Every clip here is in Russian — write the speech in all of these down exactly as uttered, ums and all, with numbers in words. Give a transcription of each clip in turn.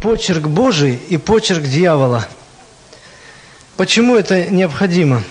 почерк Божий и почерк дьявола. Почему это необходимо?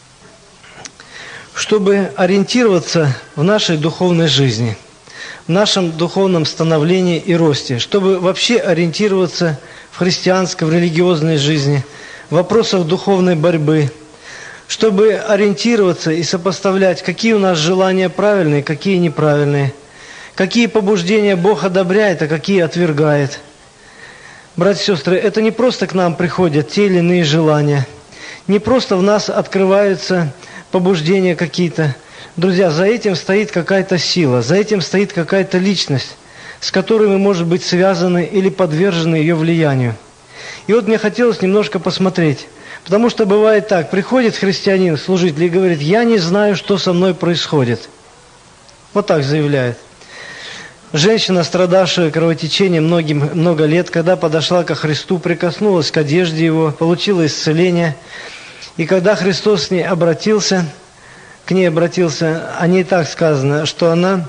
Чтобы ориентироваться в нашей духовной жизни, в нашем духовном становлении и росте, чтобы вообще ориентироваться в христианской, в религиозной жизни, в вопросах духовной борьбы, чтобы ориентироваться и сопоставлять, какие у нас желания правильные, какие неправильные, какие побуждения Бог одобряет, а какие отвергает. Братья и сестры, это не просто к нам приходят те или иные желания, не просто в нас открываются побуждения какие-то. Друзья, за этим стоит какая-то сила, за этим стоит какая-то личность, с которой мы, может быть, связаны или подвержены ее влиянию. И вот мне хотелось немножко посмотреть, потому что бывает так, приходит христианин, служитель, и говорит: я не знаю, что со мной происходит. Вот так заявляет. Женщина, страдавшая кровотечением многим, много лет, когда подошла ко Христу, прикоснулась к одежде Его, получила исцеление. И когда Христос с ней обратился, к ней обратился, о ней так сказано, что она,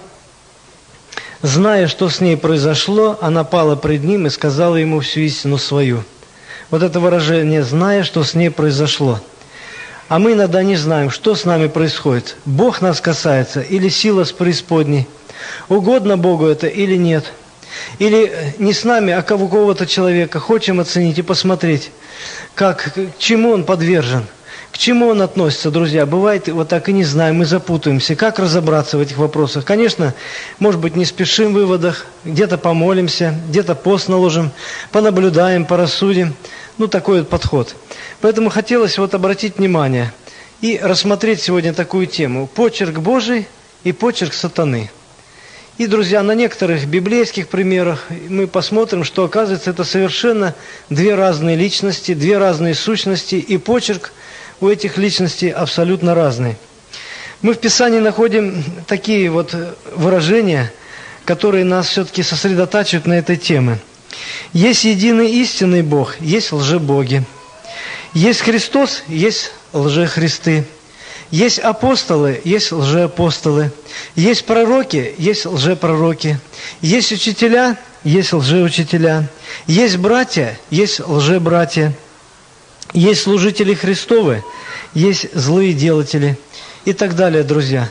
зная, что с ней произошло, она пала пред Ним и сказала Ему всю истину свою. Вот это выражение «зная, что с ней произошло». А мы иногда не знаем, что с нами происходит. Бог нас касается или сила с преисподней. Угодно Богу это или нет. Или не с нами, а у кого-то человека. Хотим оценить и посмотреть, как, к чему он подвержен, к чему он относится, друзья. Бывает, вот так и не знаем, мы запутаемся. Как разобраться в этих вопросах? Конечно, может быть, не спешим в выводах, где-то помолимся, где-то пост наложим, понаблюдаем, порассудим. Ну, такой вот подход. Поэтому хотелось вот обратить внимание и рассмотреть сегодня такую тему. Почерк Божий и почерк сатаны. И, друзья, на некоторых библейских примерах мы посмотрим, что, оказывается, это совершенно две разные личности, две разные сущности, и почерк у этих личностей абсолютно разный. Мы в Писании находим такие вот выражения, которые нас все-таки сосредотачивают на этой теме. Есть единый истинный Бог, есть лжебоги. Есть Христос, есть лжехристы. Есть апостолы, есть лжеапостолы. Есть пророки, есть лжепророки. Есть учителя, есть лжеучителя. Есть братья, есть лжебратья. Есть служители Христовы, есть злые делатели. И так далее, друзья.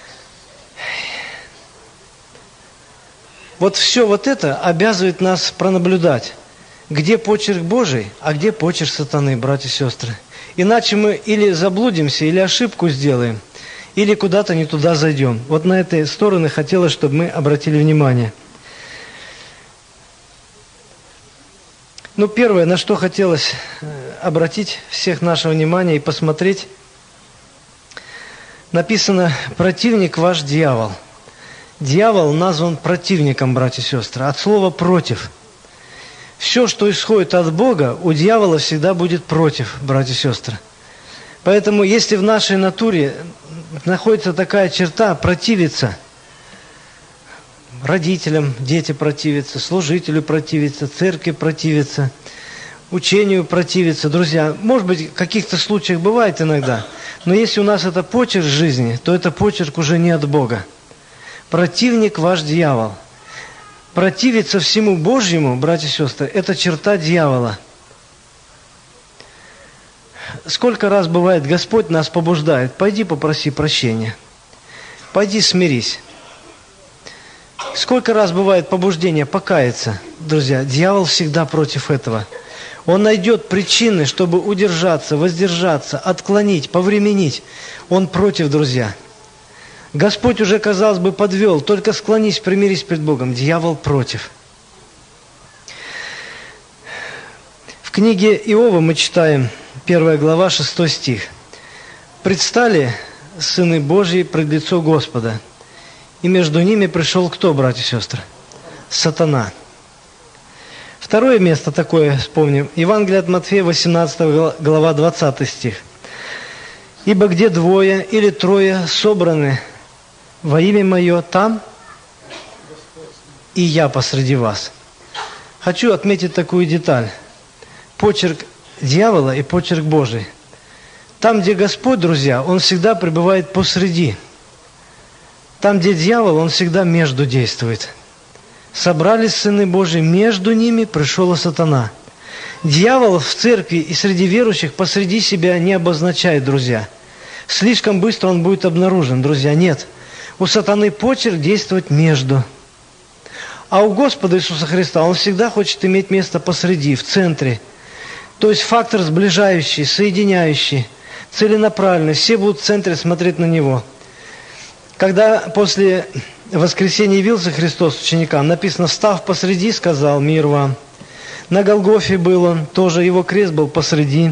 Вот все вот это обязывает нас пронаблюдать, где почерк Божий, а где почерк сатаны, братья и сестры. Иначе мы или заблудимся, или ошибку сделаем, или куда-то не туда зайдем. Вот на этой стороны хотелось, чтобы мы обратили внимание. Ну, первое, на что хотелось обратить всех наше внимание и посмотреть, написано: «Противник ваш дьявол». Дьявол назван противником, братья и сестры, от слова «против». Все, что исходит от Бога, у дьявола всегда будет против, братья и сестры. Поэтому, если в нашей натуре находится такая черта противиться, родителям дети противятся, служителю противятся, церкви противятся, учению противятся, друзья, может быть, в каких-то случаях бывает иногда, но если у нас это почерк жизни, то это почерк уже не от Бога. Противник ваш дьявол. Противиться всему Божьему, братья и сестры, это черта дьявола. Сколько раз бывает, Господь нас побуждает: пойди попроси прощения, пойди смирись. Сколько раз бывает побуждение покаяться, друзья, дьявол всегда против этого. Он найдет причины, чтобы удержаться, воздержаться, отклонить, повременить. Он против, друзья. Господь уже, казалось бы, подвел, только склонись, примирись пред Богом. Дьявол против. В книге Иова мы читаем, первая глава, шестой стих. «Предстали сыны Божьи пред лицо Господа, и между ними пришел кто, братья и сестры? Сатана». Второе место такое, вспомним, Евангелие от Матфея, восемнадцатая глава, двадцатый стих. «Ибо где двое или трое собраны во имя Мое, там и Я посреди вас». Хочу отметить такую деталь. Почерк дьявола и почерк Божий. Там, где Господь, друзья, Он всегда пребывает посреди. Там, где дьявол, он всегда между действует. Собрались сыны Божии, между ними пришел и сатана. Дьявол в церкви и среди верующих посреди себя не обозначает, друзья. Слишком быстро он будет обнаружен, друзья. Нет. У сатаны почерк действовать между. А у Господа Иисуса Христа Он всегда хочет иметь место посреди, в центре. То есть фактор сближающий, соединяющий, целенаправленный. Все будут в центре смотреть на Него. Когда после воскресения явился Христос ученикам, написано: «Встав посреди, сказал: мир вам». На Голгофе был Он, тоже Его крест был посреди.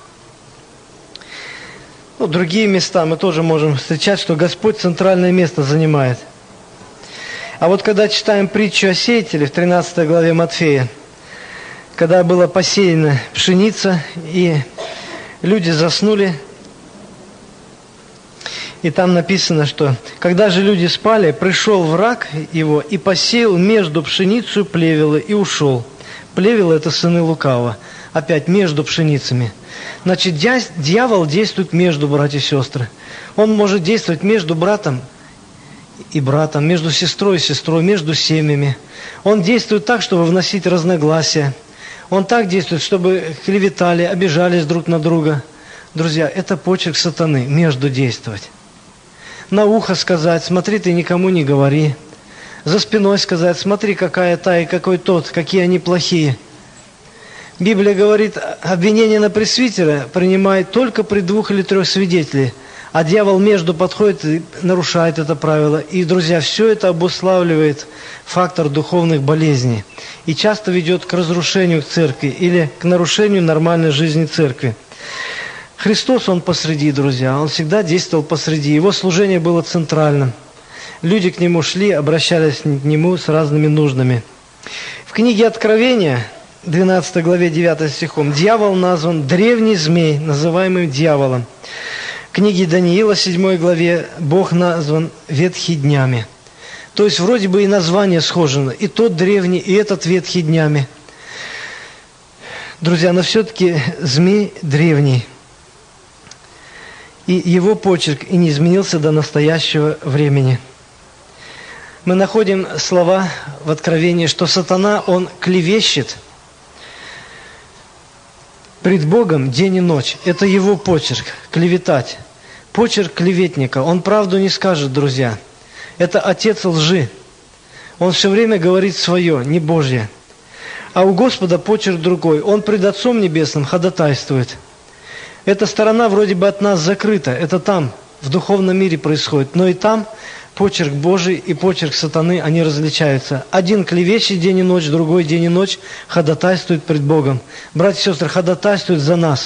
Ну, другие места мы тоже можем встречать, что Господь центральное место занимает. А вот когда читаем притчу о сеятеле в тринадцатой главе Матфея, когда была посеяна пшеница, и люди заснули, и там написано, что когда же люди спали, пришел враг его и посеял между пшеницей плевелы и ушел. Плевелы – это сыны лукавого. Опять между пшеницами. Значит, дьявол действует между, братья и сестры. Он может действовать между братом и братом, между сестрой и сестрой, между семьями. Он действует так, чтобы вносить разногласия. Он так действует, чтобы клеветали, обижались друг на друга. Друзья, это почерк сатаны, между действовать. На ухо сказать: смотри, ты никому не говори. За спиной сказать: смотри, какая та и какой тот, какие они плохие. Библия говорит, обвинение на пресвитера принимает только при двух или трех свидетелей. А дьявол между подходит и нарушает это правило. И, друзья, все это обуславливает фактор духовных болезней. И часто ведет к разрушению церкви или к нарушению нормальной жизни церкви. Христос, Он посреди, друзья. Он всегда действовал посреди. Его служение было центральным. Люди к Нему шли, обращались к Нему с разными нуждами. В книге Откровения, двенадцатой главе, девятым стихом, дьявол назван древний змей, называемый дьяволом. В книге Даниила, седьмой главе, Бог назван ветхий днями. То есть вроде бы и название схоже, и тот древний, и этот ветхий днями. Друзья, но все-таки змей древний. И его почерк и не изменился до настоящего времени. Мы находим слова в Откровении, что сатана, он клевещет пред Богом день и ночь. Это его почерк, клеветать. Почерк клеветника. Он правду не скажет, друзья. Это отец лжи. Он все время говорит свое, не Божье. А у Господа почерк другой. Он пред Отцом Небесным ходатайствует. Эта сторона вроде бы от нас закрыта. Это там, в духовном мире происходит. Но и там почерк Божий и почерк сатаны, они различаются. Один клевещет день и ночь, другой день и ночь ходатайствует пред Богом. Братья и сестры, ходатайствует за нас.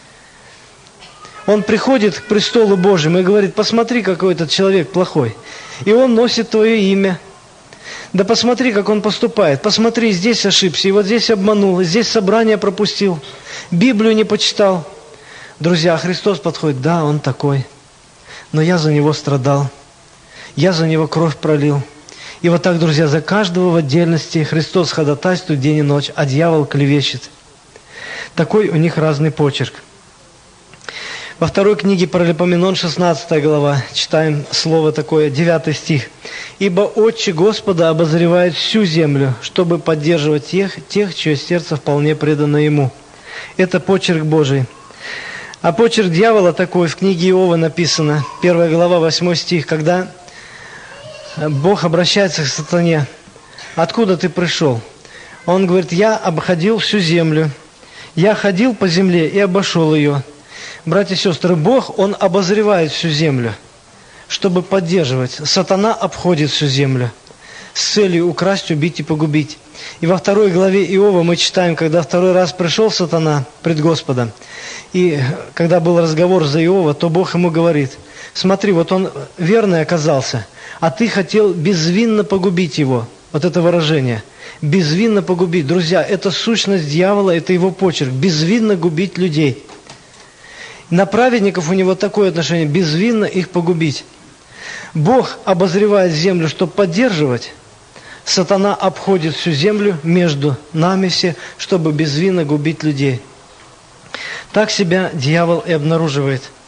Он приходит к престолу Божьему и говорит: посмотри, какой этот человек плохой. И он носит твое имя. Да посмотри, как он поступает. Посмотри, здесь ошибся, и вот здесь обманул, и здесь собрание пропустил. Библию не почитал. Друзья, Христос подходит: да, он такой. Но я за него страдал. Я за него кровь пролил. И вот так, друзья, за каждого в отдельности Христос ходатайствует день и ночь, а дьявол клевещет. Такой у них разный почерк. Во второй книге Паралипоменон, шестнадцатая глава, читаем слово такое, девятый стих. «Ибо Отче Господа обозревает всю землю, чтобы поддерживать тех, тех, чье сердце вполне предано Ему». Это почерк Божий. А почерк дьявола такой, в книге Иова написано, первая глава, восьмой стих, когда Бог обращается к сатане: «Откуда ты пришел?» Он говорит: «Я обходил всю землю, я ходил по земле и обошел ее». Братья и сестры, Бог, Он обозревает всю землю, чтобы поддерживать. Сатана обходит всю землю с целью украсть, убить и погубить. И во второй главе Иова мы читаем, когда второй раз пришел сатана пред Господом, и когда был разговор за Иова, то Бог ему говорит: смотри, вот он верный оказался, а ты хотел безвинно погубить его. Вот это выражение. Безвинно погубить. Друзья, это сущность дьявола, это его почерк. Безвинно губить людей. На праведников у него такое отношение: безвинно их погубить. Бог обозревает землю, чтобы поддерживать. Сатана обходит всю землю между нами все, чтобы безвинно губить людей. Так себя дьявол и обнаруживает.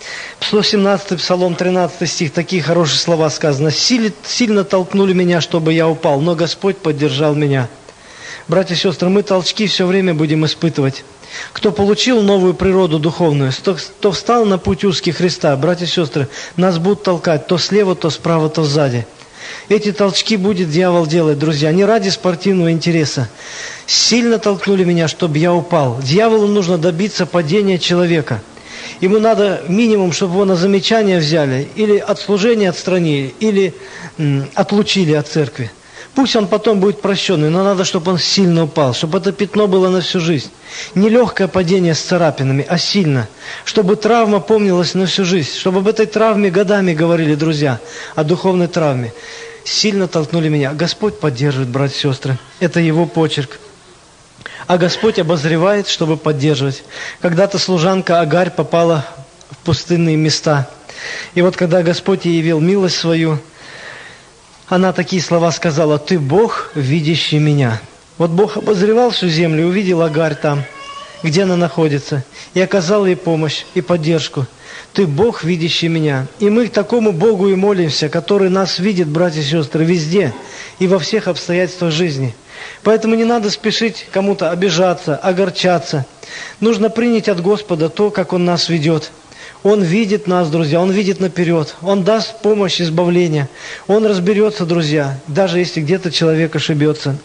сто семнадцатый Псалом, тринадцатый стих, такие хорошие слова сказано. «Сильно толкнули меня, чтобы я упал, но Господь поддержал меня». Братья и сестры, мы толчки все время будем испытывать. Кто получил новую природу духовную, кто встал на путь узкий Христа, братья и сестры, нас будут толкать то слева, то справа, то сзади. Эти толчки будет дьявол делать, друзья, не ради спортивного интереса. Сильно толкнули меня, чтобы я упал. Дьяволу нужно добиться падения человека. Ему надо минимум, чтобы его на замечание взяли, или от служения отстранили, или м, отлучили от церкви. Пусть он потом будет прощенный, но надо, чтобы он сильно упал, чтобы это пятно было на всю жизнь. Не легкое падение с царапинами, а сильно. Чтобы травма помнилась на всю жизнь. Чтобы об этой травме годами говорили, друзья, о духовной травме. Сильно толкнули меня. Господь поддерживает, братья и сестры. Это Его почерк. А Господь обозревает, чтобы поддерживать. Когда-то служанка Агарь попала в пустынные места. И вот когда Господь ей явил милость свою, она такие слова сказала: «Ты Бог, видящий меня». Вот Бог обозревал всю землю и увидел Агарь там, где она находится, и оказал ей помощь и поддержку. «Ты Бог, видящий меня». И мы к такому Богу и молимся, который нас видит, братья и сестры, везде и во всех обстоятельствах жизни. Поэтому не надо спешить кому-то обижаться, огорчаться. Нужно принять от Господа то, как Он нас ведет. Он видит нас, друзья, Он видит наперед. Он даст помощь избавления. Он разберется, друзья, даже если где-то человек ошибется.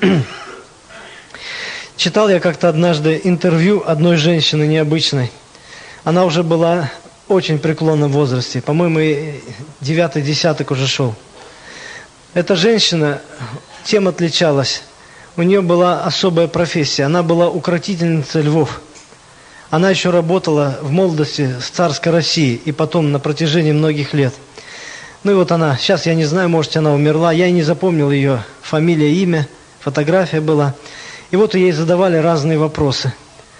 Читал я как-то однажды интервью одной женщины необычной. Она уже была очень преклонном возрасте. По-моему, девятый десяток уже шел. Эта женщина тем отличалась. У нее была особая профессия. Она была укротительницей львов. Она еще работала в молодости с царской России и потом на протяжении многих лет. Ну и вот она, сейчас я не знаю, может, она умерла, я и не запомнил ее фамилия, имя, фотография была. И вот ей задавали разные вопросы.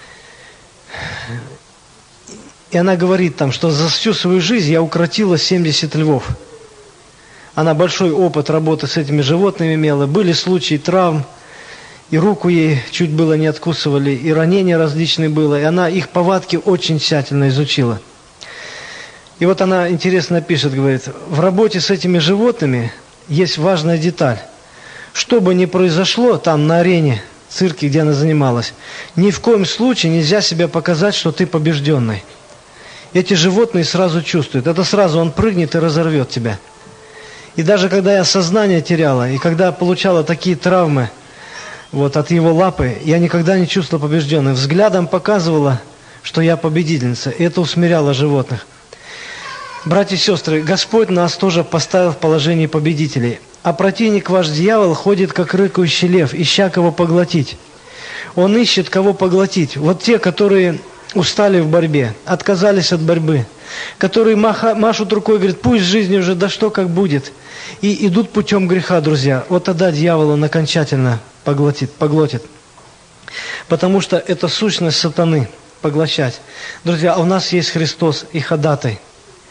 И она говорит там, что за всю свою жизнь я укротила семьдесят львов. Она большой опыт работы с этими животными имела, были случаи травм, и руку ей чуть было не откусывали, и ранения различные было, и она их повадки очень тщательно изучила. И вот она интересно пишет, говорит: в работе с этими животными есть важная деталь. Что бы ни произошло там на арене, цирке, где она занималась, ни в коем случае нельзя себя показать, что ты побежденный. Эти животные сразу чувствуют, это сразу он прыгнет и разорвет тебя. И даже когда я сознание теряла, и когда получала такие травмы, вот от его лапы, я никогда не чувствовала побежденной. Взглядом показывала, что я победительница. И это усмиряло животных. Братья и сестры, Господь нас тоже поставил в положении победителей. А противник ваш дьявол ходит, как рыкающий лев, ища кого поглотить. Он ищет, кого поглотить. Вот те, которые устали в борьбе, отказались от борьбы, которые маха, машут рукой и говорят: пусть в жизни уже да что как будет. И идут путем греха, друзья. Вот тогда дьявол он окончательно поглотит, поглотит. Потому что это сущность сатаны – поглощать. Друзья, а у нас есть Христос и ходатай.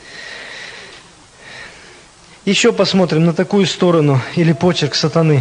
Еще посмотрим на такую сторону или почерк сатаны.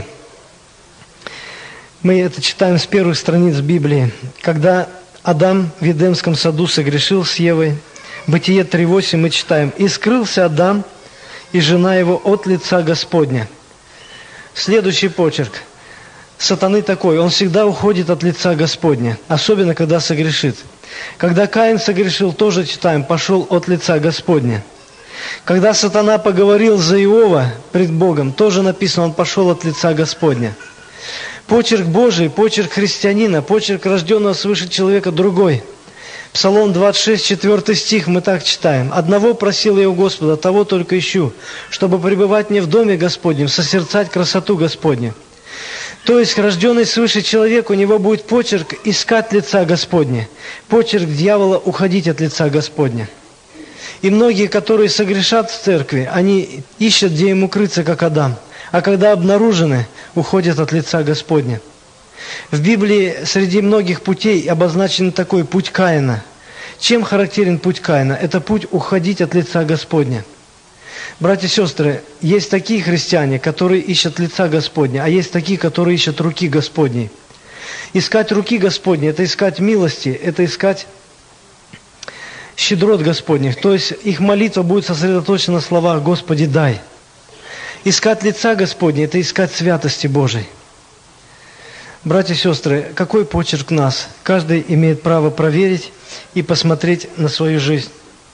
Мы это читаем с первых страниц Библии. Когда Адам в Эдемском саду согрешил с Евой, Бытие три восемь мы читаем: «И скрылся Адам и жена его от лица Господня». Следующий почерк сатаны такой: он всегда уходит от лица Господня, особенно когда согрешит. Когда Каин согрешил, тоже читаем: пошел от лица Господня. Когда сатана поговорил за Иова пред Богом, тоже написано: он пошел от лица Господня. Почерк Божий, почерк христианина, почерк рожденного свыше человека другой. Псалом двадцать шесть, четвёртый стих мы так читаем: «Одного просил я у Господа, того только ищу, чтобы пребывать мне в доме Господнем, созерцать красоту Господню». То есть рожденный свыше человек, у него будет почерк искать лица Господня, почерк дьявола уходить от лица Господня. И многие, которые согрешат в церкви, они ищут, где им укрыться, как Адам, а когда обнаружены, уходят от лица Господня. В Библии среди многих путей обозначен такой путь Каина. Чем характерен путь Каина? Это путь уходить от лица Господня. Братья и сестры, есть такие христиане, которые ищут лица Господня, а есть такие, которые ищут руки Господней. Искать руки Господней – это искать милости, это искать щедрот Господних, то есть их молитва будет сосредоточена на словах «Господи, дай». Искать лица Господня – это искать святости Божией. Братья и сестры, какой почерк нас? Каждый имеет право проверить и посмотреть на свою жизнь.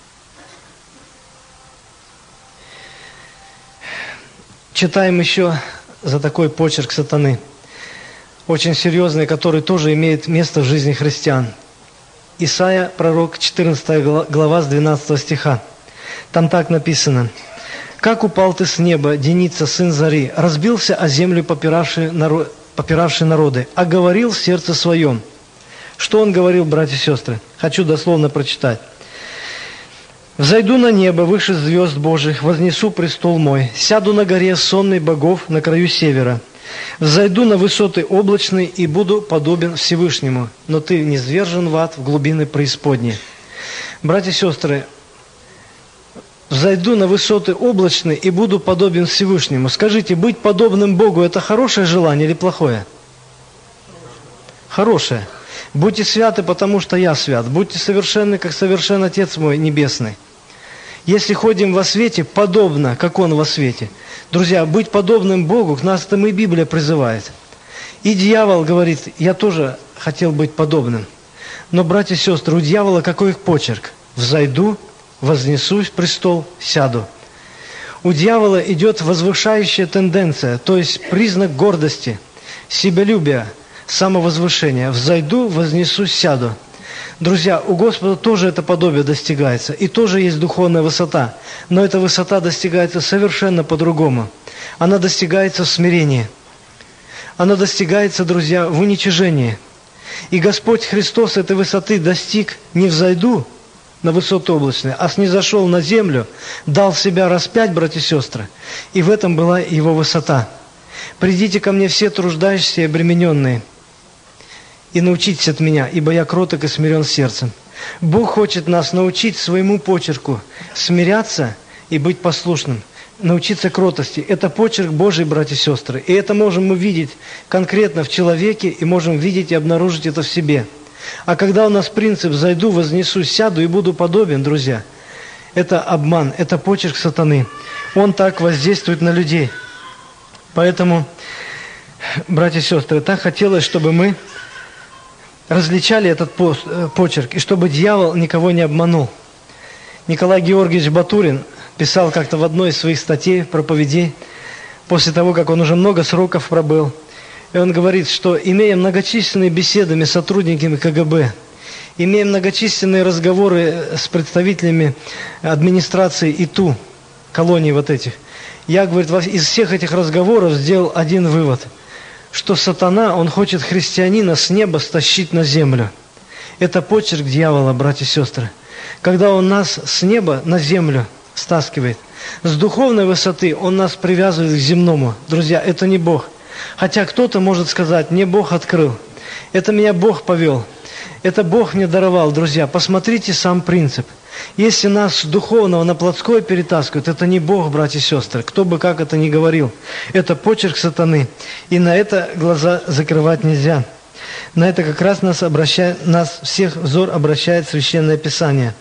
Читаем еще за такой почерк сатаны, очень серьезный, который тоже имеет место в жизни христиан. Исайя, пророк, четырнадцатая глава, с двенадцатого стиха. Там так написано: «Как упал ты с неба, Деница, сын зари, разбился о землю попиравший, народ, попиравший народы, а говорил в сердце своем». Что он говорил, братья и сестры? Хочу дословно прочитать. «Взойду на небо выше звезд Божьих, вознесу престол мой, сяду на горе сонной богов на краю севера. Взойду на высоты облачные и буду подобен Всевышнему, но ты низвержен в ад, в глубины преисподней». Братья и сестры, взойду на высоты облачные и буду подобен Всевышнему. Скажите, быть подобным Богу – это хорошее желание или плохое? Хорошее. Будьте святы, потому что я свят. Будьте совершенны, как совершен Отец мой Небесный. Если ходим во свете, подобно, как Он во свете. Друзья, быть подобным Богу, к нас там и Библия призывает. И дьявол говорит: я тоже хотел быть подобным. Но, братья и сестры, у дьявола какой их почерк? Взойду, вознесусь в престол, сяду. У дьявола идет возвышающая тенденция, то есть признак гордости, себялюбия, самовозвышения. Взойду, вознесусь, сяду. Друзья, у Господа тоже это подобие достигается, и тоже есть духовная высота, но эта высота достигается совершенно по-другому. Она достигается в смирении. Она достигается, друзья, в уничижении. И Господь Христос этой высоты достиг не взойду на высоты облачные, а снизошел на землю, дал себя распять, братья и сестры, и в этом была Его высота. «Придите ко мне все труждающиеся и обремененные, и научитесь от меня, ибо я кроток и смирен сердцем». Бог хочет нас научить своему почерку смиряться и быть послушным, научиться кротости. Это почерк Божий, братья и сестры. И это можем мы видеть конкретно в человеке, и можем видеть и обнаружить это в себе. А когда у нас принцип «зайду, вознесусь, сяду и буду подобен», друзья, это обман, это почерк сатаны. Он так воздействует на людей. Поэтому, братья и сестры, так хотелось, чтобы мы различали этот почерк, и чтобы дьявол никого не обманул. Николай Георгиевич Батурин писал как-то в одной из своих статей, проповедей, после того, как он уже много сроков пробыл, и он говорит, что, имея многочисленные беседы с сотрудниками ка гэ бэ, имея многочисленные разговоры с представителями администрации И Т У, колоний вот этих, я, говорит, из всех этих разговоров сделал один вывод, что сатана, он хочет христианина с неба стащить на землю. Это почерк дьявола, братья и сестры. Когда он нас с неба на землю стаскивает, с духовной высоты он нас привязывает к земному. Друзья, это не Бог. Хотя кто-то может сказать: мне Бог открыл, это меня Бог повел, это Бог мне даровал. Друзья, посмотрите сам принцип. Если нас с духовного на плотское перетаскивают, это не Бог, братья и сестры, кто бы как это ни говорил. Это почерк сатаны, и на это глаза закрывать нельзя. На это как раз нас, обращает, нас всех взор обращает Священное Писание.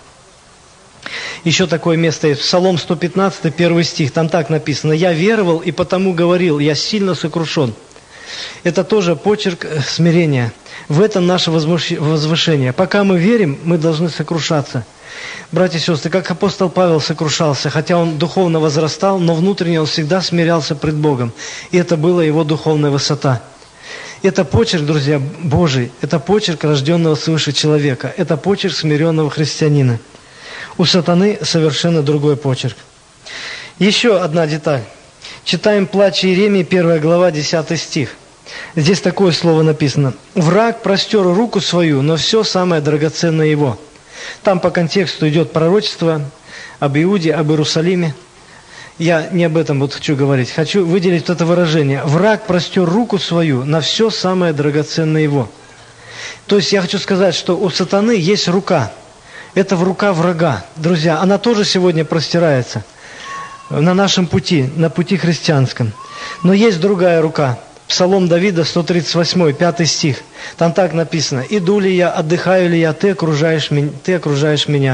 Еще такое место есть, Псалом сто пятнадцать, первый стих, там так написано: «Я веровал и потому говорил, я сильно сокрушен». Это тоже почерк смирения. В этом наше возвышение. Пока мы верим, мы должны сокрушаться. Братья и сестры, как апостол Павел сокрушался, хотя он духовно возрастал, но внутренне он всегда смирялся пред Богом. И это была его духовная высота. Это почерк, друзья, Божий, это почерк рожденного свыше человека, это почерк смиренного христианина. У сатаны совершенно другой почерк. Еще одна деталь. Читаем Плач Иеремии, первая глава, десятый стих. Здесь такое слово написано: «Враг простер руку свою, но все самое драгоценное его». Там по контексту идет пророчество об Иуде, об Иерусалиме. Я не об этом вот хочу говорить. Хочу выделить это выражение. «Враг простер руку свою на все самое драгоценное его». То есть я хочу сказать, что у сатаны есть рука. Это в рука врага. Друзья, она тоже сегодня простирается на нашем пути, на пути христианском. Но есть другая рука. Псалом Давида, сто тридцать восемь, пятый стих. Там так написано: «Иду ли я, отдыхаю ли я, ты окружаешь меня, ты окружаешь меня».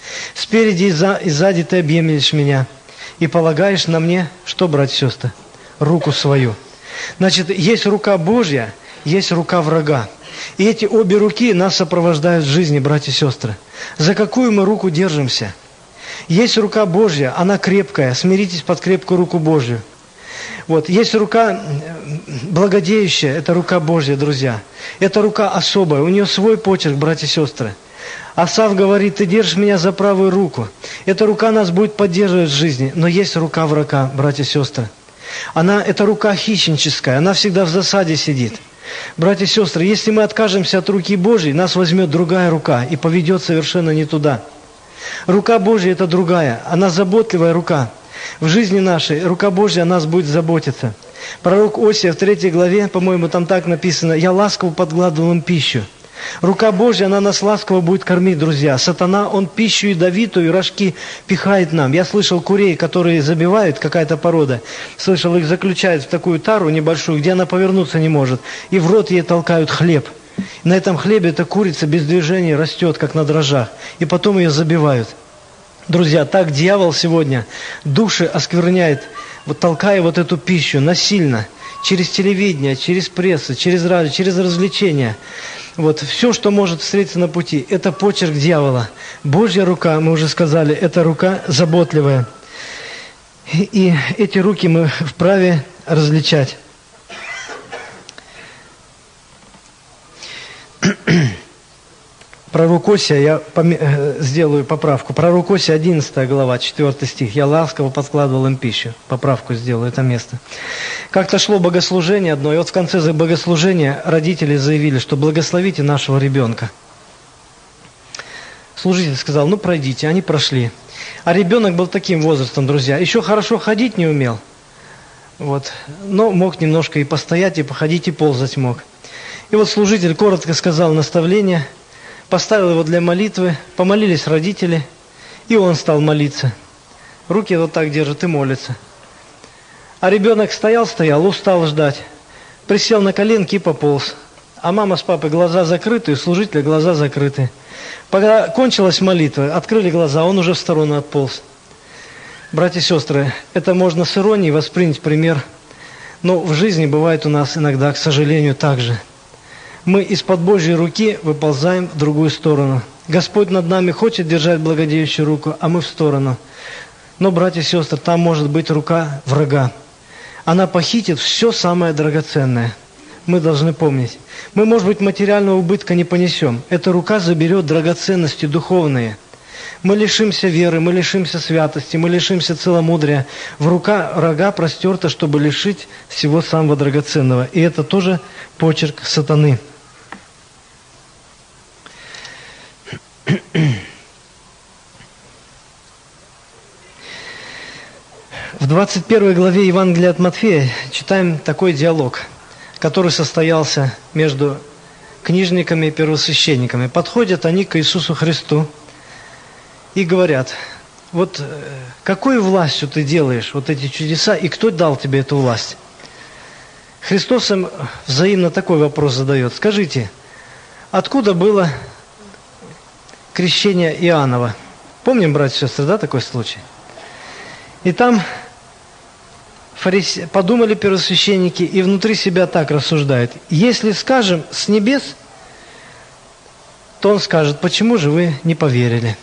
Спереди и, за, и сзади ты объемлешь меня и полагаешь на мне, что, братья и сестры? Руку свою. Значит, есть рука Божья, есть рука врага. И эти обе руки нас сопровождают в жизни, братья и сестры. За какую мы руку держимся? Есть рука Божья, она крепкая. Смиритесь под крепкую руку Божью. Вот. Есть рука благодеющая, это рука Божья, друзья. Это рука особая, у нее свой почерк, братья и сестры. Асав говорит: ты держишь меня за правую руку. Эта рука нас будет поддерживать в жизни. Но есть рука врага, братья и сестры. Она, это рука хищническая, она всегда в засаде сидит. Братья и сестры, если мы откажемся от руки Божьей, нас возьмет другая рука и поведет совершенно не туда. Рука Божья – это другая, она заботливая рука. В жизни нашей рука Божья о нас будет заботиться. Пророк Осия в третьей главе, по-моему, там так написано: «Я ласково подкладывал им пищу». Рука Божья, она нас ласково будет кормить, друзья. Сатана, он пищу ядовитую, рожки пихает нам. Я слышал курей, которые забивают, какая-то порода. Слышал, их заключают в такую тару небольшую, где она повернуться не может. И в рот ей толкают хлеб. На этом хлебе эта курица без движения растет, как на дрожжах. И потом ее забивают. Друзья, так дьявол сегодня души оскверняет, вот толкая вот эту пищу насильно. Через телевидение, через прессу, через радио, через развлечения. Вот, все, что может встретиться на пути, это почерк дьявола. Божья рука, мы уже сказали, это рука заботливая. И, и эти руки мы вправе различать. Пророк Осия, я пом- сделаю поправку. Пророк Осия, одиннадцатая глава, четвёртый стих. «Я ласково подкладывал им пищу». Поправку сделаю, это место. Как-то шло богослужение одно, и вот в конце богослужения родители заявили, что благословите нашего ребенка. Служитель сказал: ну пройдите. Они прошли. А ребенок был таким возрастом, друзья. Еще хорошо ходить не умел. Вот. Но мог немножко и постоять, и походить, и ползать мог. И вот служитель коротко сказал наставление, поставил его для молитвы, помолились родители, и он стал молиться. Руки вот так держит и молится. А ребенок стоял-стоял, устал ждать. Присел на коленки и пополз. А мама с папой глаза закрыты, и служителя глаза закрыты. Когда кончилась молитва, открыли глаза, он уже в сторону отполз. Братья и сестры, это можно с иронией воспринять пример, но в жизни бывает у нас иногда, к сожалению, так же. Мы из-под Божьей руки выползаем в другую сторону. Господь над нами хочет держать благодеющую руку, а мы в сторону. Но, братья и сестры, там может быть рука врага. Она похитит все самое драгоценное. Мы должны помнить. Мы, может быть, материального убытка не понесем. Эта рука заберет драгоценности духовные. Мы лишимся веры, мы лишимся святости, мы лишимся целомудрия. В рука врага простерта, чтобы лишить всего самого драгоценного. И это тоже почерк сатаны. В двадцать первой главе Евангелия от Матфея читаем такой диалог, который состоялся между книжниками и первосвященниками. Подходят они к Иисусу Христу и говорят: вот какой властью ты делаешь вот эти чудеса, и кто дал тебе эту власть? Христос им взаимно такой вопрос задает: скажите, откуда было крещение Иоаннова? Помним, братья и сестры, да, такой случай? И там фарисе... подумали первосвященники и внутри себя так рассуждают: если скажем с небес, то он скажет: почему же вы не поверили?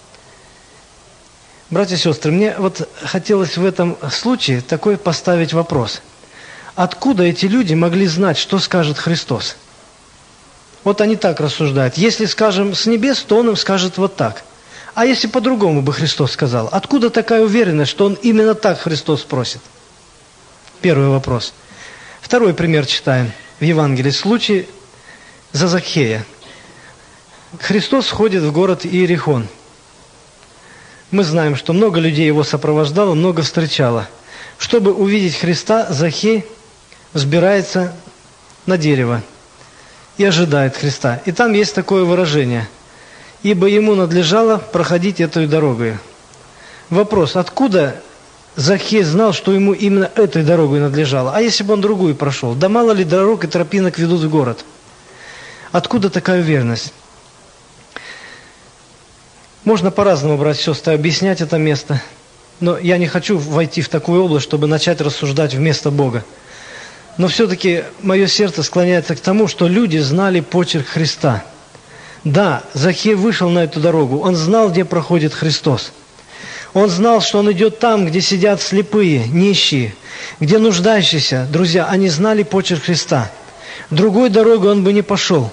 Братья и сестры, мне вот хотелось в этом случае такой поставить вопрос. Откуда эти люди могли знать, что скажет Христос? Вот они так рассуждают. Если скажем с небес, то он им скажет вот так. А если по-другому бы Христос сказал? Откуда такая уверенность, что он именно так Христос просит? Первый вопрос. Второй пример читаем в Евангелии. Случай за Закхея. Христос входит в город Иерихон. Мы знаем, что много людей его сопровождало, много встречало. Чтобы увидеть Христа, Закхей взбирается на дерево и ожидает Христа. И там есть такое выражение: ибо ему надлежало проходить этой дорогой. Вопрос: откуда Закхей знал, что ему именно этой дорогой надлежало? А если бы он другую прошел? Да мало ли дорог и тропинок ведут в город. Откуда такая уверенность? Можно по-разному, братья и сестры, объяснять это место. Но я не хочу войти в такую область, чтобы начать рассуждать вместо Бога. Но все-таки мое сердце склоняется к тому, что люди знали почерк Христа. Да, Закхей вышел на эту дорогу, он знал, где проходит Христос. Он знал, что он идет там, где сидят слепые, нищие, где нуждающиеся. Друзья, они знали почерк Христа. Другой дорогой он бы не пошел.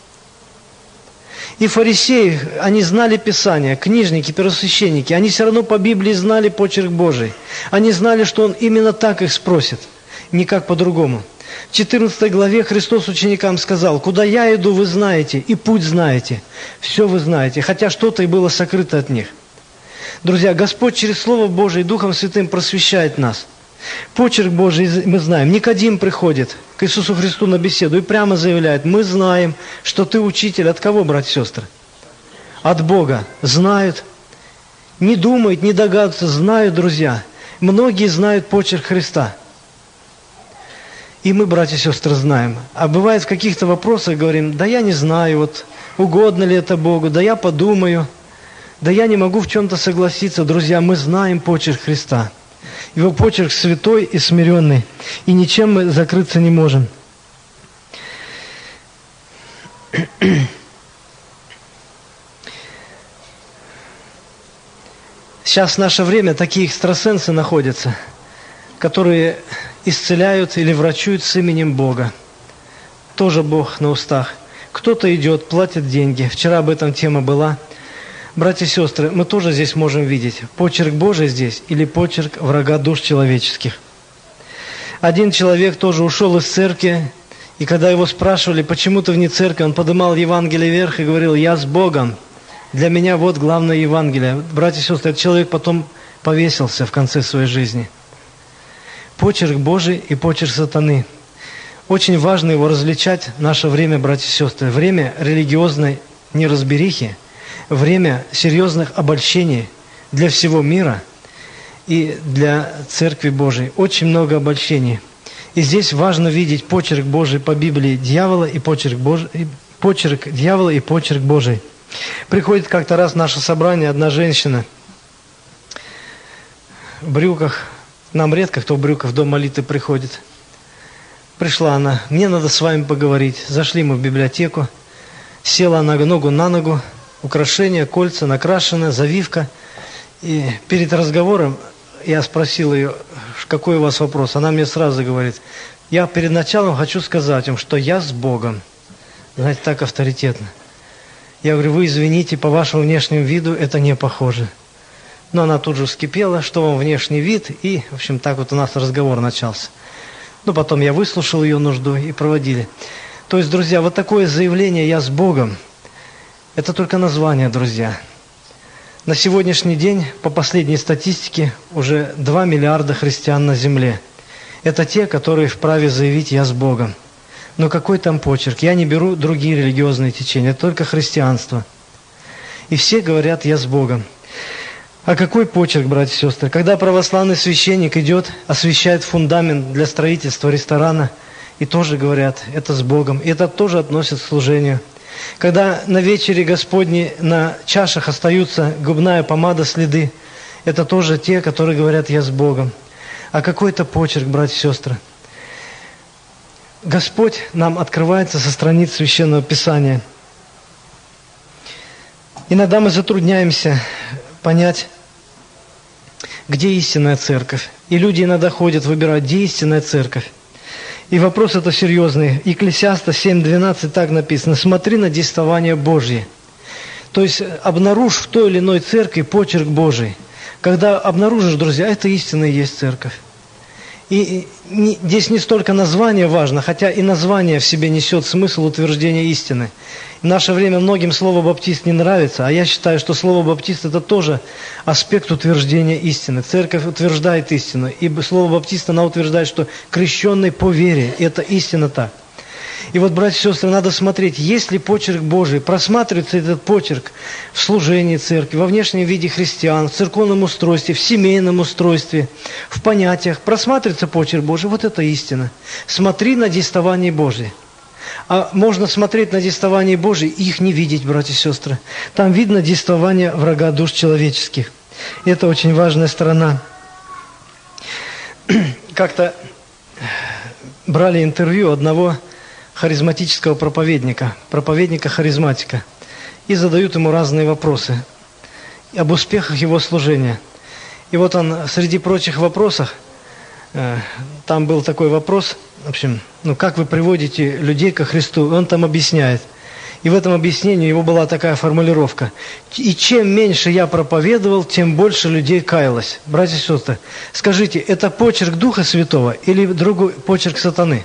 И фарисеи, они знали Писание, книжники, первосвященники, они все равно по Библии знали почерк Божий. Они знали, что Он именно так их спросит, никак по-другому. В четырнадцатой главе Христос ученикам сказал: «Куда я иду, вы знаете, и путь знаете, все вы знаете», хотя что-то и было сокрыто от них. Друзья, Господь через Слово Божие и Духом Святым просвещает нас. Почерк Божий мы знаем. Никодим приходит к Иисусу Христу на беседу и прямо заявляет: мы знаем, что ты учитель. От кого, братья и сестры? От Бога. Знают. Не думают, не догадываются, знают, друзья. Многие знают почерк Христа. И мы, братья и сестры, знаем. А бывает в каких-то вопросах говорим: да я не знаю, вот угодно ли это Богу, да я подумаю, да я не могу в чем-то согласиться. Друзья, мы знаем почерк Христа. Его почерк святой и смиренный, и ничем мы закрыться не можем. Сейчас в наше время такие экстрасенсы находятся, которые исцеляют или врачуют с именем Бога. Тоже Бог на устах. Кто-то идет, платит деньги. Вчера об этом тема была. Братья и сестры, мы тоже здесь можем видеть почерк Божий здесь или почерк врага душ человеческих. Один человек тоже ушел из церкви, и когда его спрашивали, почему ты вне церкви, он поднимал Евангелие вверх и говорил: я с Богом, для меня вот главное Евангелие. Братья и сестры, этот человек потом повесился в конце своей жизни. Почерк Божий и почерк сатаны. Очень важно его различать в наше время, братья и сестры, время религиозной неразберихи, время серьезных обольщений для всего мира и для Церкви Божией. Очень много обольщений. И здесь важно видеть почерк Божий по Библии дьявола и почерк Божий, почерк дьявола и почерк Божий. Приходит как-то раз в наше собрание одна женщина в брюках. Нам редко кто в брюках в дом молитвы приходит. Пришла она: мне надо с вами поговорить. Зашли мы в библиотеку. Села она ногу на ногу. Украшения, кольца, накрашены, завивка. И перед разговором я спросил ее: какой у вас вопрос? Она мне сразу говорит: я перед началом хочу сказать вам, что я с Богом. Знаете, так авторитетно. Я говорю: вы извините, по вашему внешнему виду это не похоже. Но она тут же вскипела: что вам внешний вид? И, в общем, так вот у нас разговор начался. Ну, потом я выслушал ее нужду и проводили. То есть, друзья, вот такое заявление «я с Богом» – это только название, друзья. На сегодняшний день, по последней статистике, уже два миллиарда христиан на земле. Это те, которые вправе заявить «я с Богом». Но какой там почерк? Я не беру другие религиозные течения, это только христианство. И все говорят «я с Богом». А какой почерк, братья и сестры? Когда православный священник идет, освещает фундамент для строительства ресторана, и тоже говорят «это с Богом». И это тоже относится к служению. Когда на вечере Господней на чашах остаются губная помада, следы, это тоже те, которые говорят «я с Богом». А какой это почерк, братья и сестры? Господь нам открывается со страниц Священного Писания. Иногда мы затрудняемся понять, где истинная церковь. И люди иногда ходят выбирать, где истинная церковь. И вопрос это серьезный. Екклесиаста семь двенадцать так написано: «Смотри на действование Божье». То есть обнаружь в той или иной церкви почерк Божий. Когда обнаружишь, друзья, это истинно и есть церковь. И не, здесь не столько название важно, хотя и название в себе несет смысл утверждения истины. В наше время многим слово «баптист» не нравится, а я считаю, что слово «баптист» – это тоже аспект утверждения истины. Церковь утверждает истину, ибо слово «баптист» она утверждает, что крещенный по вере – это истина так. И вот, братья и сестры, надо смотреть, есть ли почерк Божий, просматривается этот почерк в служении церкви, во внешнем виде христиан, в церковном устройстве, в семейном устройстве, в понятиях. Просматривается почерк Божий, вот это истина. Смотри на действование Божие. А можно смотреть на действование Божие и их не видеть, братья и сестры. Там видно действование врага душ человеческих. И это очень важная сторона. Как-то брали интервью одного харизматического проповедника, проповедника-харизматика, и задают ему разные вопросы об успехах его служения. И вот он среди прочих вопросов, э, там был такой вопрос, в общем, ну как вы приводите людей ко Христу? И он там объясняет. И в этом объяснении его была такая формулировка: «И чем меньше я проповедовал, тем больше людей каялось». Братья и сестры, скажите, это почерк Духа Святого или другой почерк сатаны?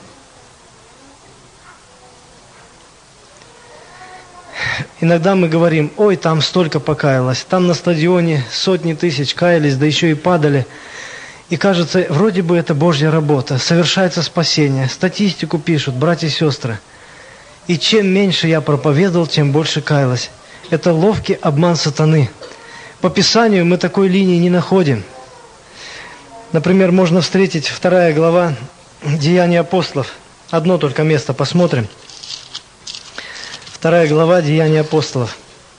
Иногда мы говорим: ой, там столько покаялось, там на стадионе сотни тысяч каялись, да еще и падали. И кажется, вроде бы это Божья работа, совершается спасение. Статистику пишут, братья и сестры. И чем меньше я проповедовал, тем больше каялось. Это ловкий обман сатаны. По Писанию мы такой линии не находим. Например, можно встретить вторая глава Деяний апостолов. Одно только место посмотрим. Вторая глава Деяний апостолов.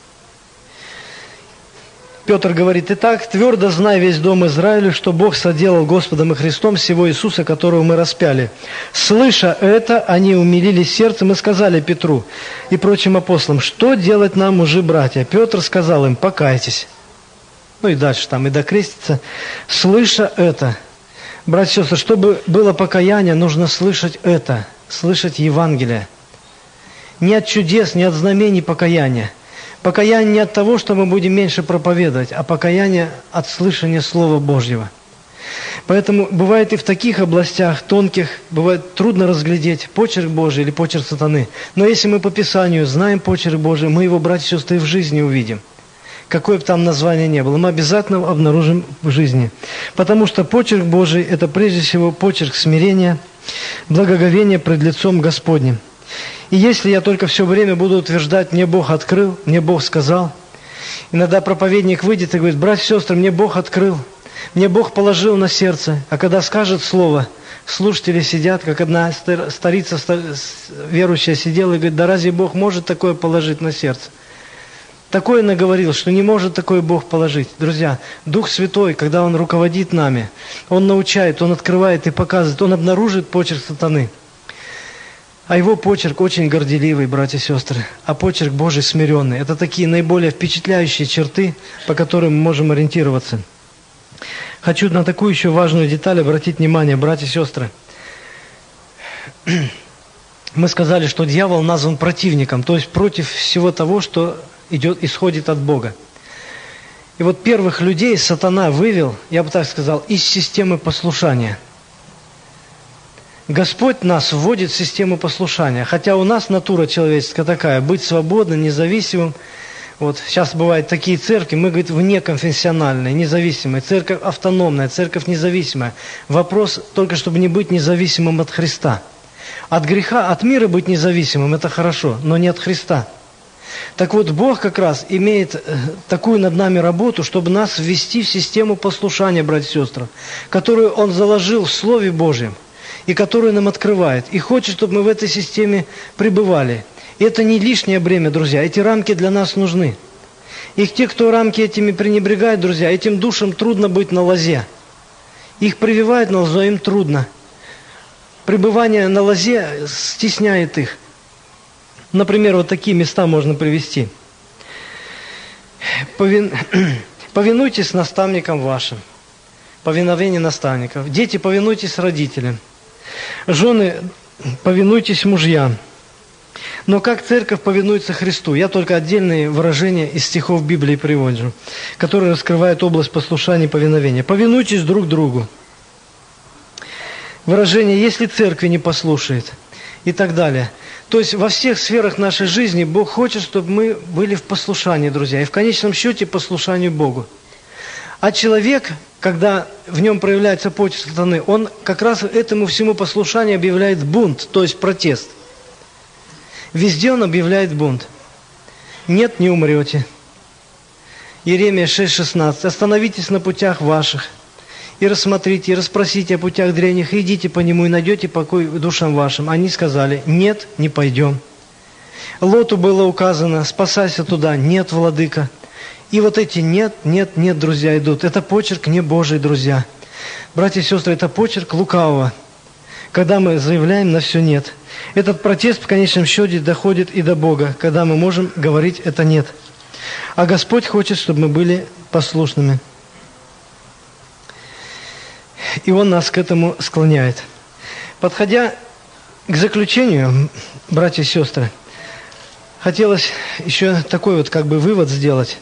Петр говорит: «Итак, твердо знай весь дом Израилю, что Бог соделал Господом и Христом сего Иисуса, которого мы распяли». Слыша это, они умилились сердцем и сказали Петру и прочим апостолам: «Что делать нам, мужи, братья?» Петр сказал им: «Покайтесь». Ну и дальше там, и докреститься. Слыша это, братья и сестры, чтобы было покаяние, нужно слышать это, слышать Евангелие. Не от чудес, не от знамений покаяния. Покаяние не от того, что мы будем меньше проповедовать, а покаяние от слышания Слова Божьего. Поэтому бывает и в таких областях тонких, бывает трудно разглядеть почерк Божий или почерк сатаны. Но если мы по Писанию знаем почерк Божий, мы его, братья и сестры, в жизни увидим. Какое бы там название ни было, мы обязательно обнаружим в жизни. Потому что почерк Божий – это прежде всего почерк смирения, благоговения пред лицом Господним. И если я только все время буду утверждать: мне Бог открыл, мне Бог сказал, иногда проповедник выйдет и говорит: братья и сестры, мне Бог открыл, мне Бог положил на сердце. А когда скажет слово, слушатели сидят, как одна старица верующая сидела и говорит: да разве Бог может такое положить на сердце? Такое наговорил, что не может такой Бог положить. Друзья, Дух Святой, когда Он руководит нами, Он научает, Он открывает и показывает, Он обнаружит почерк сатаны. А его почерк очень горделивый, братья и сестры, а почерк Божий смиренный. Это такие наиболее впечатляющие черты, по которым мы можем ориентироваться. Хочу на такую еще важную деталь обратить внимание, братья и сестры. Мы сказали, что дьявол назван противником, то есть против всего того, что идет, исходит от Бога. И вот первых людей сатана вывел, я бы так сказал, из системы послушания. Господь нас вводит в систему послушания, хотя у нас натура человеческая такая: быть свободным, независимым. Вот сейчас бывают такие церкви, мы, говорит, внеконфессиональные, независимые, церковь автономная, церковь независимая. Вопрос только, чтобы не быть независимым от Христа. От греха, от мира быть независимым – это хорошо, но не от Христа. Так вот, Бог как раз имеет такую над нами работу, чтобы нас ввести в систему послушания, братья и сестры, которую Он заложил в Слове Божьем и которую нам открывает. И хочет, чтобы мы в этой системе пребывали. И это не лишнее бремя, друзья. Эти рамки для нас нужны. И те, кто рамки этими пренебрегает, друзья, этим душам трудно быть на лозе. Их прививают на лозу, им трудно. Пребывание на лозе стесняет их. Например, вот такие места можно привести. Повин... Повинуйтесь наставникам вашим. Повиновение наставников. Дети, повинуйтесь родителям. Жены, повинуйтесь мужьям. Но как церковь повинуется Христу? Я только отдельные выражения из стихов Библии привожу, которые раскрывают область послушания и повиновения. Повинуйтесь друг другу. Выражение «если церкви не послушает» и так далее. То есть во всех сферах нашей жизни Бог хочет, чтобы мы были в послушании, друзья, и в конечном счете послушанию Богу. А человек, когда в нем проявляется почерк сатаны, он как раз этому всему послушанию объявляет бунт, то есть протест. Везде он объявляет бунт. Нет, не умрете. Иеремия шесть шестнадцать. Остановитесь на путях ваших и рассмотрите, и расспросите о путях древних, и идите по нему, и найдете покой душам вашим. Они сказали: нет, не пойдем. Лоту было указано: спасайся туда. Нет, владыка. И вот эти нет, нет, нет, друзья, идут. Это почерк не Божий, друзья. Братья и сестры, это почерк лукавого, когда мы заявляем на все нет. Этот протест в конечном счете доходит и до Бога, когда мы можем говорить это нет. А Господь хочет, чтобы мы были послушными. И Он нас к этому склоняет. Подходя к заключению, братья и сестры, хотелось еще такой вот как бы вывод сделать.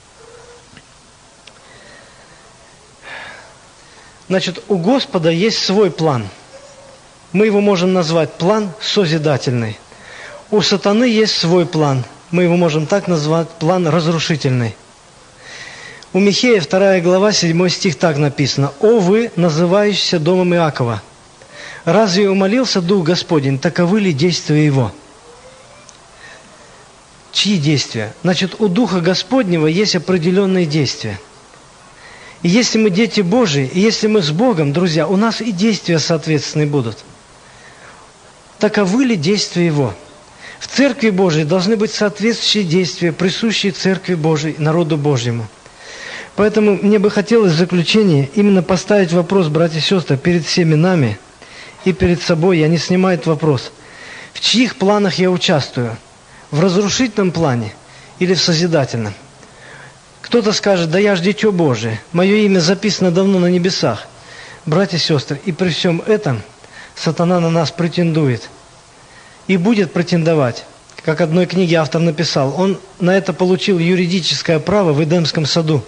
Значит, у Господа есть свой план. Мы его можем назвать план созидательный. У сатаны есть свой план. Мы его можем так назвать план разрушительный. У Михея вторая глава, седьмой стих так написано: «О вы, называющиеся домом Иакова, разве умолился Дух Господень, таковы ли действия Его?» Чьи действия? Значит, у Духа Господнего есть определенные действия. И если мы дети Божии, и если мы с Богом, друзья, у нас и действия соответственные будут. Таковы ли действия Его? В Церкви Божией должны быть соответствующие действия, присущие Церкви Божией, народу Божьему. Поэтому мне бы хотелось в заключение именно поставить вопрос, братья и сестры, перед всеми нами и перед собой. Я не снимаю этот вопрос. В чьих планах я участвую? В разрушительном плане или в созидательном? Кто-то скажет: да я ж дитё Божие, мое имя записано давно на небесах. Братья и сестры, и при всем этом сатана на нас претендует. И будет претендовать. Как в одной книге автор написал, он на это получил юридическое право в Эдемском саду.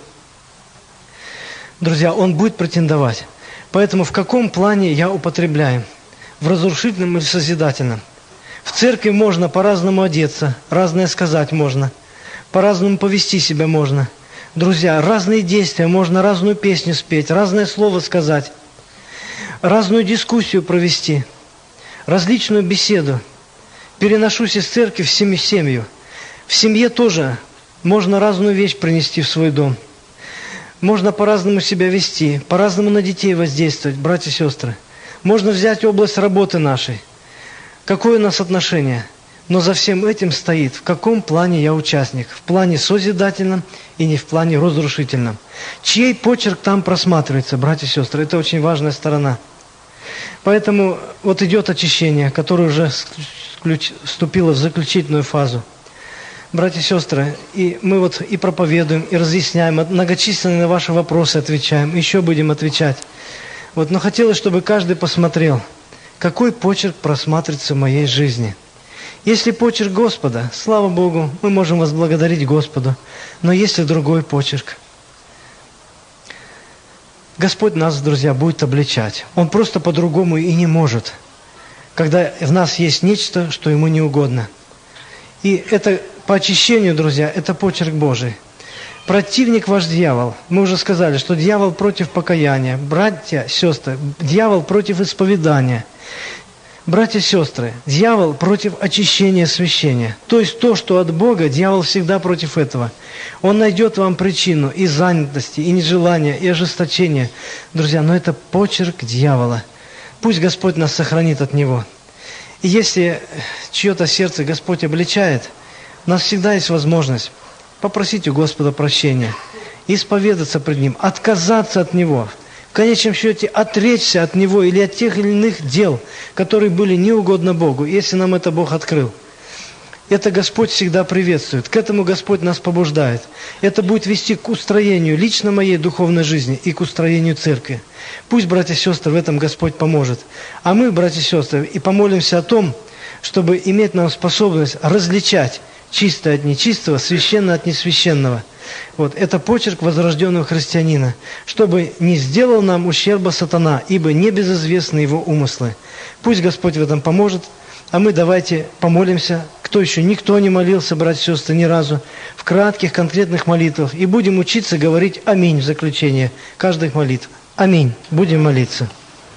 Друзья, он будет претендовать. Поэтому в каком плане я употребляю? В разрушительном или созидательном? В церкви можно по-разному одеться, разное сказать можно, по-разному повести себя можно. Друзья, разные действия, можно разную песню спеть, разное слово сказать, разную дискуссию провести, различную беседу. Переношусь из церкви в семью. В семье тоже можно разную вещь принести в свой дом. Можно по-разному себя вести, по-разному на детей воздействовать, братья и сестры. Можно взять область работы нашей. Какое у нас отношение? Но за всем этим стоит, в каком плане я участник. В плане созидательном и не в плане разрушительном. Чей почерк там просматривается, братья и сестры? Это очень важная сторона. Поэтому вот идет очищение, которое уже вступило в заключительную фазу. Братья и сестры, и мы вот и проповедуем, и разъясняем, многочисленные на ваши вопросы отвечаем, еще будем отвечать. Вот, но хотелось, чтобы каждый посмотрел, какой почерк просматривается в моей жизни. Если почерк Господа, слава Богу, мы можем возблагодарить Господу, но если другой почерк, Господь нас, друзья, будет обличать. Он просто по-другому и не может, когда в нас есть нечто, что Ему не угодно. И это по очищению, друзья, это почерк Божий. Противник ваш дьявол. Мы уже сказали, что дьявол против покаяния. Братья, сестры, дьявол против исповедания. Братья и сестры, дьявол против очищения священия. То есть то, что от Бога, дьявол всегда против этого. Он найдет вам причину и занятости, и нежелания, и ожесточения. Друзья, но это почерк дьявола. Пусть Господь нас сохранит от него. И если чье-то сердце Господь обличает, у нас всегда есть возможность попросить у Господа прощения, исповедаться пред Ним, отказаться от Него. В конечном счете отречься от Него или от тех или иных дел, которые были неугодны Богу, если нам это Бог открыл. Это Господь всегда приветствует, к этому Господь нас побуждает. Это будет вести к устроению лично моей духовной жизни и к устроению церкви. Пусть, братья и сестры, в этом Господь поможет. А мы, братья и сестры, и помолимся о том, чтобы иметь нам способность различать чистое от нечистого, священное от несвященного. Вот, это почерк возрожденного христианина, чтобы не сделал нам ущерба сатана, ибо небезызвестны его умыслы. Пусть Господь в этом поможет, а мы давайте помолимся, кто еще никто не молился, братья и сестры, ни разу, в кратких, конкретных молитвах, и будем учиться говорить «Аминь» в заключение каждых молитв. Аминь. Будем молиться.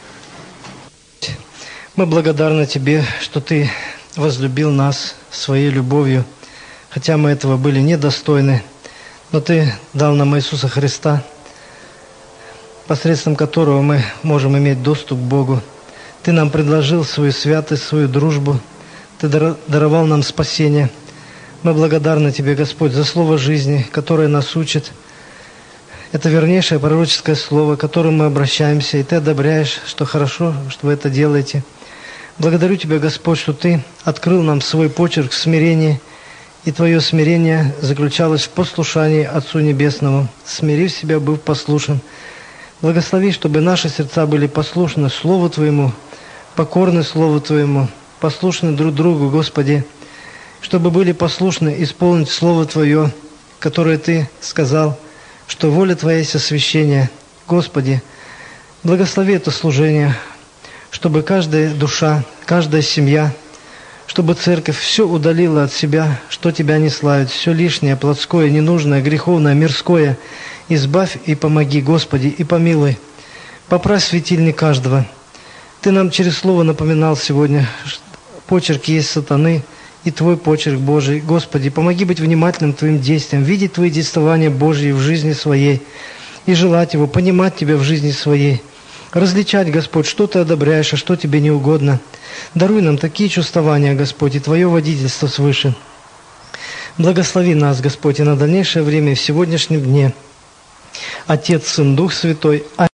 Мы благодарны Тебе, что Ты возлюбил нас своей любовью, хотя мы этого были недостойны, но Ты дал нам Иисуса Христа, посредством которого мы можем иметь доступ к Богу. Ты нам предложил свою святость, свою дружбу. Ты даровал нам спасение. Мы благодарны Тебе, Господь, за слово жизни, которое нас учит. Это вернейшее пророческое слово, к которому мы обращаемся, и Ты одобряешь, что хорошо, что вы это делаете. Благодарю Тебя, Господь, что Ты открыл нам свой почерк в смирении, и Твое смирение заключалось в послушании Отцу Небесному. Смирив себя, быв послушен. Благослови, чтобы наши сердца были послушны Слову Твоему, покорны Слову Твоему, послушны друг другу, Господи, чтобы были послушны исполнить Слово Твое, которое Ты сказал, что воля Твоя есть освящение. Господи, благослови это служение, чтобы каждая душа, каждая семья, чтобы церковь все удалила от себя, что Тебя не славит, все лишнее, плотское, ненужное, греховное, мирское. Избавь и помоги, Господи, и помилуй. Поправь светильник каждого. Ты нам через Слово напоминал сегодня, что почерк есть сатаны и Твой почерк Божий. Господи, помоги быть внимательным к Твоим действиям, видеть Твои действования Божьи в жизни своей и желать Его, понимать Тебя в жизни своей. Различать, Господь, что Ты одобряешь, а что Тебе не угодно. Даруй нам такие чувствования, Господь, и Твое водительство свыше. Благослови нас, Господь, и на дальнейшее время, и в сегодняшнем дне. Отец, Сын, Дух Святой.